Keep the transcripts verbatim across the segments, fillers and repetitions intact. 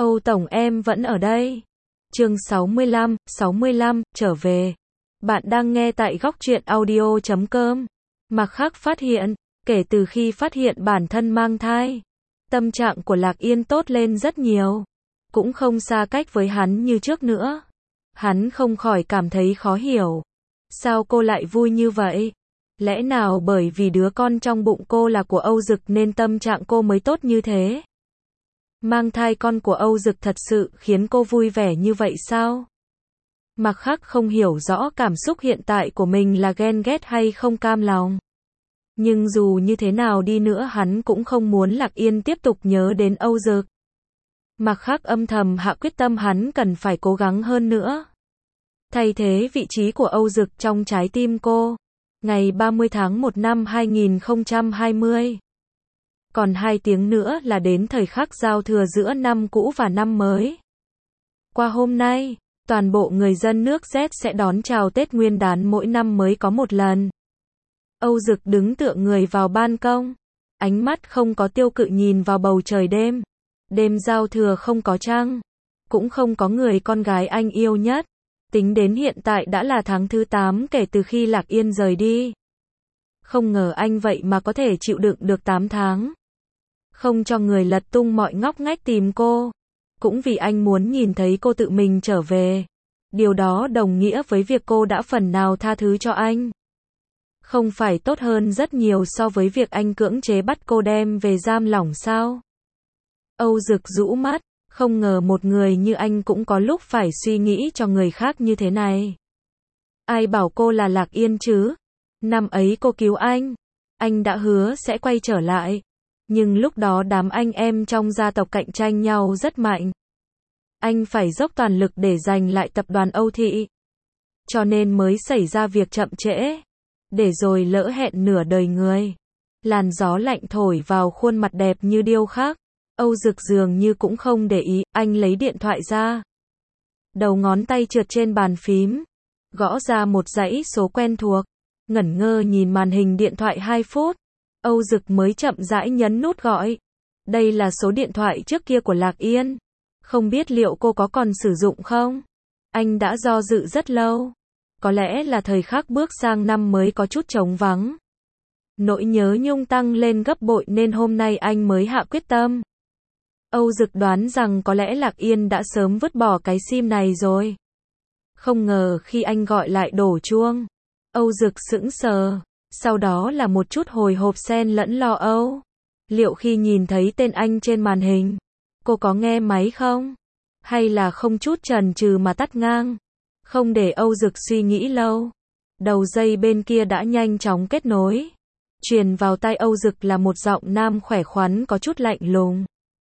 Âu Tổng em vẫn ở đây. Chương sáu mươi lăm, sáu mươi lăm, trở về. Bạn đang nghe tại góc truyện audio chấm com. Mạc Khắc phát hiện, kể từ khi phát hiện bản thân mang thai, tâm trạng của Lạc Yên tốt lên rất nhiều. Cũng không xa cách với hắn như trước nữa. Hắn không khỏi cảm thấy khó hiểu. Sao cô lại vui như vậy? Lẽ nào bởi vì đứa con trong bụng cô là của Âu Dực nên tâm trạng cô mới tốt như thế? Mang thai con của Âu Dực thật sự khiến cô vui vẻ như vậy sao? Mạc Khắc không hiểu rõ cảm xúc hiện tại của mình là ghen ghét hay không cam lòng. Nhưng dù như thế nào đi nữa hắn cũng không muốn Lạc Yên tiếp tục nhớ đến Âu Dực. Mạc Khắc âm thầm hạ quyết tâm hắn cần phải cố gắng hơn nữa. Thay thế vị trí của Âu Dực trong trái tim cô. Ngày ba mươi tháng một năm hai nghìn không trăm hai mươi. Còn hai tiếng nữa là đến thời khắc giao thừa giữa năm cũ và năm mới. Qua hôm nay, toàn bộ người dân nước Z sẽ đón chào Tết Nguyên đán mỗi năm mới có một lần. Âu Dực đứng tựa người vào ban công. Ánh mắt không có tiêu cự nhìn vào bầu trời đêm. Đêm giao thừa không có trăng. Cũng không có người con gái anh yêu nhất. Tính đến hiện tại đã là tháng thứ tám kể từ khi Lạc Yên rời đi. Không ngờ anh vậy mà có thể chịu đựng được tám tháng. Không cho người lật tung mọi ngóc ngách tìm cô. Cũng vì anh muốn nhìn thấy cô tự mình trở về. Điều đó đồng nghĩa với việc cô đã phần nào tha thứ cho anh. Không phải tốt hơn rất nhiều so với việc anh cưỡng chế bắt cô đem về giam lỏng sao? Âu Dực rũ mắt. Không ngờ một người như anh cũng có lúc phải suy nghĩ cho người khác như thế này. Ai bảo cô là Lạc Yên chứ? Năm ấy cô cứu anh. Anh đã hứa sẽ quay trở lại. Nhưng lúc đó đám anh em trong gia tộc cạnh tranh nhau rất mạnh. Anh phải dốc toàn lực để giành lại tập đoàn Âu Thị. Cho nên mới xảy ra việc chậm trễ. Để rồi lỡ hẹn nửa đời người. Làn gió lạnh thổi vào khuôn mặt đẹp như điêu khắc. Âu Dực dường như cũng không để ý, anh lấy điện thoại ra. Đầu ngón tay trượt trên bàn phím. Gõ ra một dãy số quen thuộc. Ngẩn ngơ nhìn màn hình điện thoại hai phút. Âu Dực mới chậm rãi nhấn nút gọi. Đây là số điện thoại trước kia của Lạc Yên. Không biết liệu cô có còn sử dụng không? Anh đã do dự rất lâu. Có lẽ là thời khắc bước sang năm mới có chút trống vắng. Nỗi nhớ nhung tăng lên gấp bội nên hôm nay anh mới hạ quyết tâm. Âu Dực đoán rằng có lẽ Lạc Yên đã sớm vứt bỏ cái sim này rồi. Không ngờ khi anh gọi lại đổ chuông. Âu Dực sững sờ. Sau đó là một chút hồi hộp xen lẫn lo âu. Liệu khi nhìn thấy tên anh trên màn hình, cô có nghe máy không? Hay là không chút chần chừ mà tắt ngang? Không để Âu Dực suy nghĩ lâu. Đầu dây bên kia đã nhanh chóng kết nối. Truyền vào tai Âu Dực là một giọng nam khỏe khoắn có chút lạnh lùng.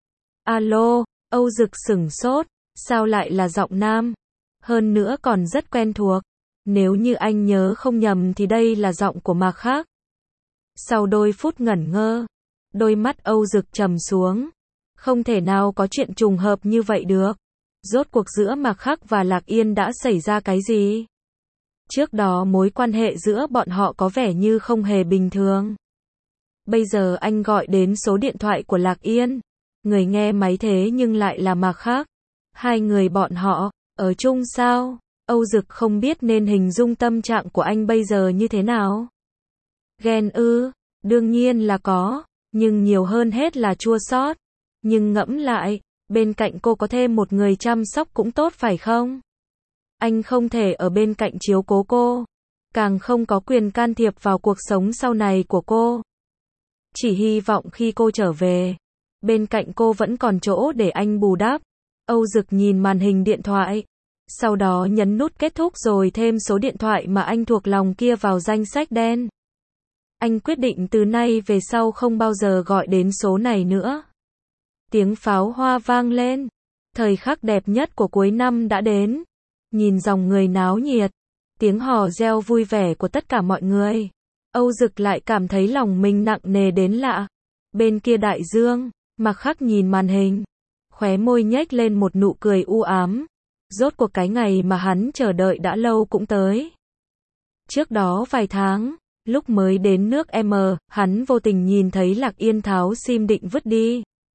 Alo, Âu Dực sửng sốt. Sao lại là giọng nam? Hơn nữa còn rất quen thuộc. Nếu như anh nhớ không nhầm thì đây là giọng của Mạc Khắc. Sau đôi phút ngẩn ngơ, đôi mắt Âu Dực trầm xuống. Không thể nào có chuyện trùng hợp như vậy được. Rốt cuộc giữa Mạc Khắc và Lạc Yên đã xảy ra cái gì? Trước đó mối quan hệ giữa bọn họ có vẻ như không hề bình thường. Bây giờ anh gọi đến số điện thoại của Lạc Yên. Người nghe máy thế nhưng lại là Mạc Khắc. Hai người bọn họ, ở chung sao? Âu Dực không biết nên hình dung tâm trạng của anh bây giờ như thế nào. Ghen ư, đương nhiên là có, nhưng nhiều hơn hết là chua xót. Nhưng ngẫm lại, bên cạnh cô có thêm một người chăm sóc cũng tốt phải không? Anh không thể ở bên cạnh chiếu cố cô, càng không có quyền can thiệp vào cuộc sống sau này của cô. Chỉ hy vọng khi cô trở về, bên cạnh cô vẫn còn chỗ để anh bù đắp. Âu Dực nhìn màn hình điện thoại. Sau đó nhấn nút kết thúc rồi thêm số điện thoại mà anh thuộc lòng kia vào danh sách đen. Anh quyết định từ nay về sau không bao giờ gọi đến số này nữa. Tiếng pháo hoa vang lên. Thời khắc đẹp nhất của cuối năm đã đến. Nhìn dòng người náo nhiệt. Tiếng hò reo vui vẻ của tất cả mọi người. Âu Dực lại cảm thấy lòng mình nặng nề đến lạ. Bên kia đại dương, Mạc Khắc nhìn màn hình. Khóe môi nhếch lên một nụ cười u ám. Rốt cuộc cái ngày mà hắn chờ đợi đã lâu cũng tới. Trước đó vài tháng, lúc mới đến nước M, hắn vô tình nhìn thấy Lạc Yên tháo sim định vứt đi.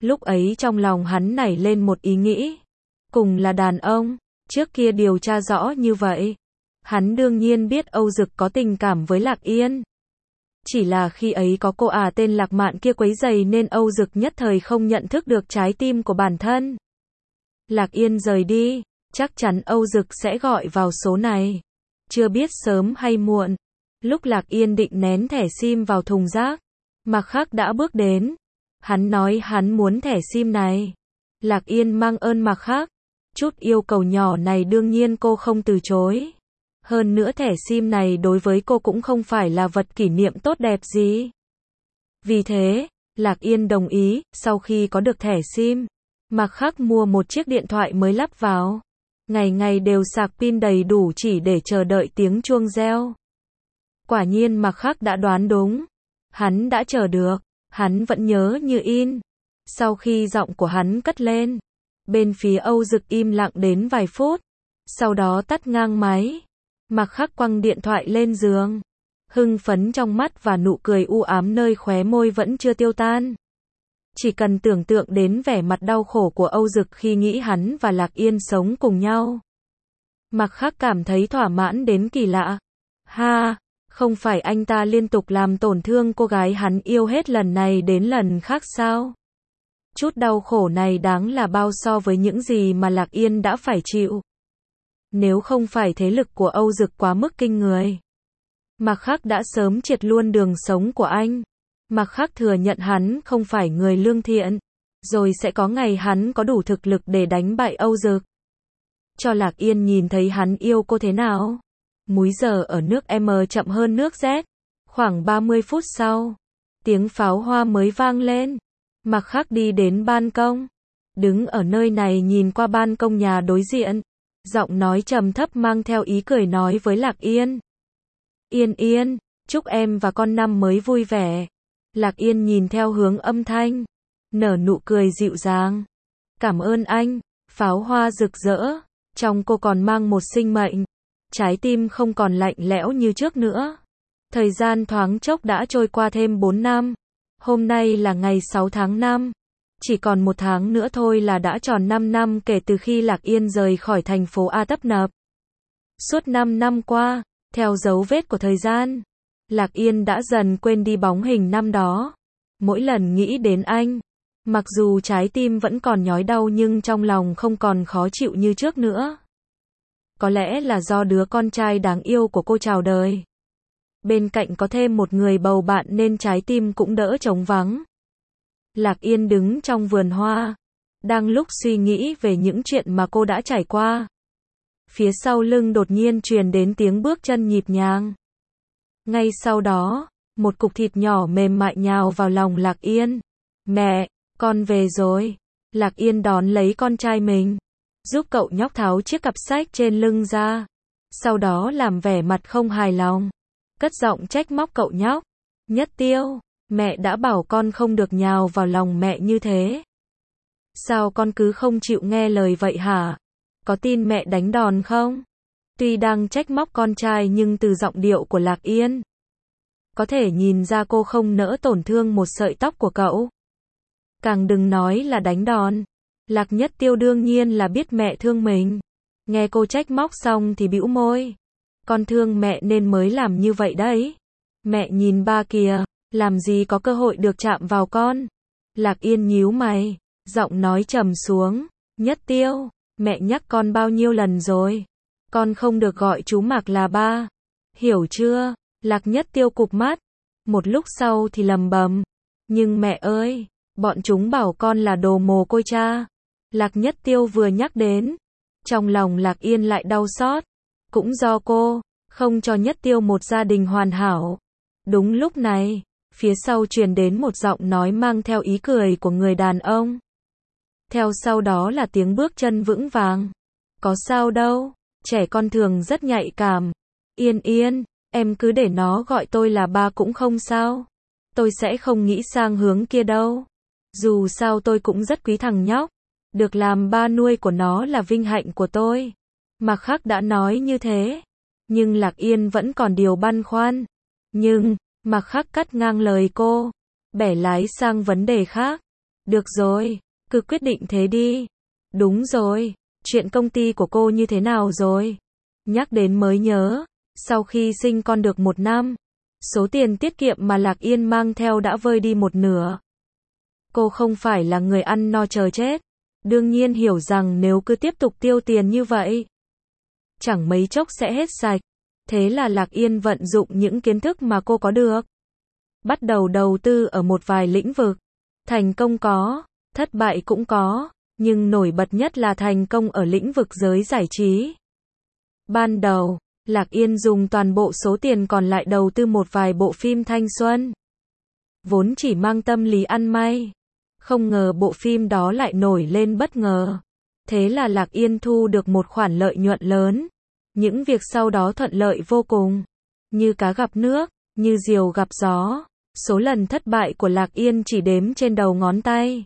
Lúc ấy trong lòng hắn nảy lên một ý nghĩ. Cùng là đàn ông, trước kia điều tra rõ như vậy. Hắn đương nhiên biết Âu Dực có tình cảm với Lạc Yên. Chỉ là khi ấy có cô à tên Lạc Mạn kia quấy rầy nên Âu Dực nhất thời không nhận thức được trái tim của bản thân. Lạc Yên rời đi, chắc chắn Âu Dực sẽ gọi vào số này. Chưa biết sớm hay muộn, lúc Lạc Yên định ném thẻ sim vào thùng rác, Mạc Khắc đã bước đến. Hắn nói hắn muốn thẻ sim này. Lạc Yên mang ơn Mạc Khắc. Chút yêu cầu nhỏ này đương nhiên cô không từ chối. Hơn nữa thẻ sim này đối với cô cũng không phải là vật kỷ niệm tốt đẹp gì. Vì thế, Lạc Yên đồng ý. Sau khi có được thẻ sim, Mạc Khắc mua một chiếc điện thoại mới lắp vào. Ngày ngày đều sạc pin đầy đủ chỉ để chờ đợi tiếng chuông reo. Quả nhiên Mạc Khắc đã đoán đúng. Hắn đã chờ được. Hắn vẫn nhớ như in. Sau khi giọng của hắn cất lên, bên phía Âu Dực im lặng đến vài phút. Sau đó tắt ngang máy. Mạc Khắc quăng điện thoại lên giường. Hưng phấn trong mắt và nụ cười u ám nơi khóe môi vẫn chưa tiêu tan. Chỉ cần tưởng tượng đến vẻ mặt đau khổ của Âu Dực khi nghĩ hắn và Lạc Yên sống cùng nhau. Mạc Khắc cảm thấy thỏa mãn đến kỳ lạ. Ha, không phải anh ta liên tục làm tổn thương cô gái hắn yêu hết lần này đến lần khác sao? Chút đau khổ này đáng là bao so với những gì mà Lạc Yên đã phải chịu. Nếu không phải thế lực của Âu Dực quá mức kinh người, Mạc Khắc đã sớm triệt luôn đường sống của anh. Mạc Khắc thừa nhận hắn không phải người lương thiện, rồi sẽ có ngày hắn có đủ thực lực để đánh bại Âu Dực. Cho Lạc Yên nhìn thấy hắn yêu cô thế nào. Múi giờ ở nước M chậm hơn nước Z. Khoảng ba mươi phút sau, tiếng pháo hoa mới vang lên. Mạc Khắc đi đến ban công, đứng ở nơi này nhìn qua ban công nhà đối diện. Giọng nói trầm thấp mang theo ý cười nói với Lạc Yên. Yên Yên, chúc em và con năm mới vui vẻ. Lạc Yên nhìn theo hướng âm thanh, nở nụ cười dịu dàng. Cảm ơn anh. Pháo hoa rực rỡ, trong cô còn mang một sinh mệnh. Trái tim không còn lạnh lẽo như trước nữa. Thời gian thoáng chốc đã trôi qua thêm bốn năm. Hôm nay là ngày sáu tháng năm. Chỉ còn một tháng nữa thôi là đã tròn năm năm kể từ khi Lạc Yên rời khỏi thành phố A tấp nập. Suốt năm năm qua, theo dấu vết của thời gian, Lạc Yên đã dần quên đi bóng hình năm đó. Mỗi lần nghĩ đến anh, mặc dù trái tim vẫn còn nhói đau nhưng trong lòng không còn khó chịu như trước nữa. Có lẽ là do đứa con trai đáng yêu của cô chào đời. Bên cạnh có thêm một người bầu bạn nên trái tim cũng đỡ trống vắng. Lạc Yên đứng trong vườn hoa, đang lúc suy nghĩ về những chuyện mà cô đã trải qua. Phía sau lưng đột nhiên truyền đến tiếng bước chân nhịp nhàng. Ngay sau đó, một cục thịt nhỏ mềm mại nhào vào lòng Lạc Yên. Mẹ, con về rồi. Lạc Yên đón lấy con trai mình, giúp cậu nhóc tháo chiếc cặp sách trên lưng ra. Sau đó làm vẻ mặt không hài lòng, cất giọng trách móc cậu nhóc. Nhất Tiêu, mẹ đã bảo con không được nhào vào lòng mẹ như thế. Sao con cứ không chịu nghe lời vậy hả? Có tin mẹ đánh đòn không? Tuy đang trách móc con trai nhưng từ giọng điệu của Lạc Yên, có thể nhìn ra cô không nỡ tổn thương một sợi tóc của cậu. Càng đừng nói là đánh đòn. Lạc Nhất Tiêu đương nhiên là biết mẹ thương mình. Nghe cô trách móc xong thì bĩu môi. Con thương mẹ nên mới làm như vậy đấy. Mẹ nhìn ba kìa, làm gì có cơ hội được chạm vào con. Lạc Yên nhíu mày, giọng nói trầm xuống. Nhất Tiêu, mẹ nhắc con bao nhiêu lần rồi. Con không được gọi chú Mạc là ba. Hiểu chưa? Lạc Nhất Tiêu cụp mắt. Một lúc sau thì lầm bầm. Nhưng mẹ ơi, bọn chúng bảo con là đồ mồ côi cha. Lạc Nhất Tiêu vừa nhắc đến, trong lòng Lạc Yên lại đau xót. Cũng do cô, không cho Nhất Tiêu một gia đình hoàn hảo. Đúng lúc này, phía sau truyền đến một giọng nói mang theo ý cười của người đàn ông. Theo sau đó là tiếng bước chân vững vàng. Có sao đâu, trẻ con thường rất nhạy cảm. Yên Yên, em cứ để nó gọi tôi là ba cũng không sao. Tôi sẽ không nghĩ sang hướng kia đâu. Dù sao tôi cũng rất quý thằng nhóc. Được làm ba nuôi của nó là vinh hạnh của tôi. Mạc Khắc đã nói như thế. Nhưng Lạc Yên vẫn còn điều băn khoăn. Nhưng, Mạc Khắc cắt ngang lời cô, bẻ lái sang vấn đề khác. Được rồi, cứ quyết định thế đi. Đúng rồi, chuyện công ty của cô như thế nào rồi? Nhắc đến mới nhớ, sau khi sinh con được một năm, số tiền tiết kiệm mà Lạc Yên mang theo đã vơi đi một nửa. Cô không phải là người ăn no chờ chết, đương nhiên hiểu rằng nếu cứ tiếp tục tiêu tiền như vậy, chẳng mấy chốc sẽ hết sạch. Thế là Lạc Yên vận dụng những kiến thức mà cô có được, bắt đầu đầu tư ở một vài lĩnh vực. Thành công có, thất bại cũng có, nhưng nổi bật nhất là thành công ở lĩnh vực giới giải trí. Ban đầu, Lạc Yên dùng toàn bộ số tiền còn lại đầu tư một vài bộ phim thanh xuân, vốn chỉ mang tâm lý ăn may. Không ngờ bộ phim đó lại nổi lên bất ngờ. Thế là Lạc Yên thu được một khoản lợi nhuận lớn. Những việc sau đó thuận lợi vô cùng, như cá gặp nước, như diều gặp gió. Số lần thất bại của Lạc Yên chỉ đếm trên đầu ngón tay.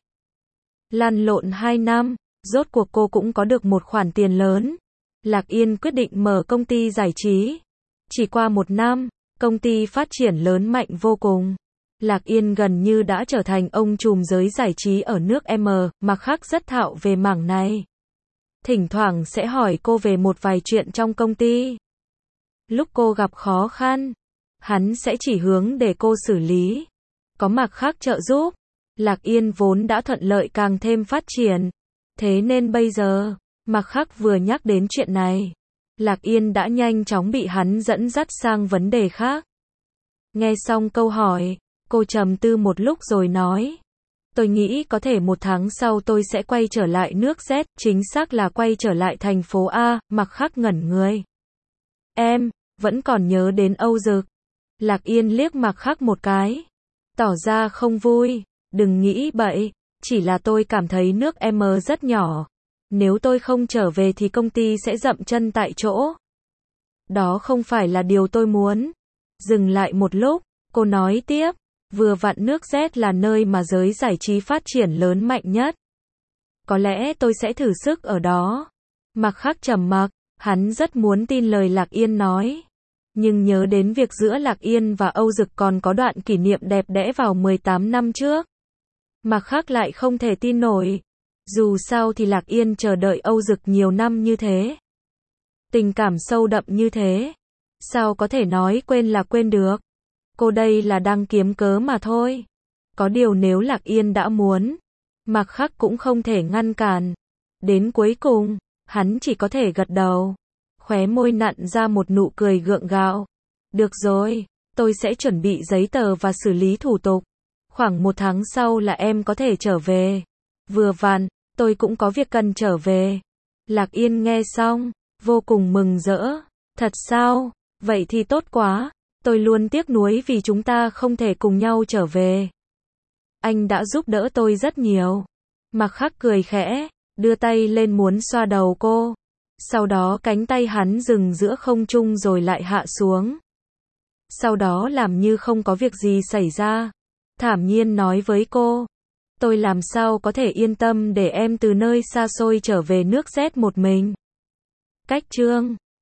Lăn lộn hai năm, rốt cuộc cô cũng có được một khoản tiền lớn. Lạc Yên quyết định mở công ty giải trí. Chỉ qua một năm, công ty phát triển lớn mạnh vô cùng. Lạc Yên gần như đã trở thành ông trùm giới giải trí ở nước M, Mặc Khắc rất thạo về mảng này. Thỉnh thoảng sẽ hỏi cô về một vài chuyện trong công ty. Lúc cô gặp khó khăn, hắn sẽ chỉ hướng để cô xử lý. Có Mặc Khắc trợ giúp, Lạc Yên vốn đã thuận lợi càng thêm phát triển. Thế nên bây giờ, Mặc Khắc vừa nhắc đến chuyện này, Lạc Yên đã nhanh chóng bị hắn dẫn dắt sang vấn đề khác. Nghe xong câu hỏi, cô trầm tư một lúc rồi nói. Tôi nghĩ có thể một tháng sau tôi sẽ quay trở lại nước Z, chính xác là quay trở lại thành phố A. Mặc Khắc ngẩn người. Em, vẫn còn nhớ đến Âu Dực. Lạc Yên liếc Mặc Khắc một cái, tỏ ra không vui. Đừng nghĩ bậy, chỉ là tôi cảm thấy nước M rất nhỏ. Nếu tôi không trở về thì công ty sẽ dậm chân tại chỗ. Đó không phải là điều tôi muốn. Dừng lại một lúc, cô nói tiếp. Vừa vặn nước Z là nơi mà giới giải trí phát triển lớn mạnh nhất. Có lẽ tôi sẽ thử sức ở đó. Mặc Khắc trầm mặc, hắn rất muốn tin lời Lạc Yên nói. Nhưng nhớ đến việc giữa Lạc Yên và Âu Dực còn có đoạn kỷ niệm đẹp đẽ vào mười tám năm trước. Mặc Khắc lại không thể tin nổi. Dù sao thì Lạc Yên chờ đợi Âu Dực nhiều năm như thế. Tình cảm sâu đậm như thế. Sao có thể nói quên là quên được. Cô đây là đang kiếm cớ mà thôi. Có điều nếu Lạc Yên đã muốn, Mặc Khắc cũng không thể ngăn cản. Đến cuối cùng, hắn chỉ có thể gật đầu. Khóe môi nặn ra một nụ cười gượng gạo. Được rồi, tôi sẽ chuẩn bị giấy tờ và xử lý thủ tục. Khoảng một tháng sau là em có thể trở về. Vừa vặn, tôi cũng có việc cần trở về. Lạc Yên nghe xong, vô cùng mừng rỡ. Thật sao? Vậy thì tốt quá. Tôi luôn tiếc nuối vì chúng ta không thể cùng nhau trở về. Anh đã giúp đỡ tôi rất nhiều. Mặc Khắc cười khẽ, đưa tay lên muốn xoa đầu cô. Sau đó cánh tay hắn dừng giữa không trung rồi lại hạ xuống. Sau đó làm như không có việc gì xảy ra. Thản nhiên nói với cô. Tôi làm sao có thể yên tâm để em từ nơi xa xôi trở về nước Z một mình. Cách chương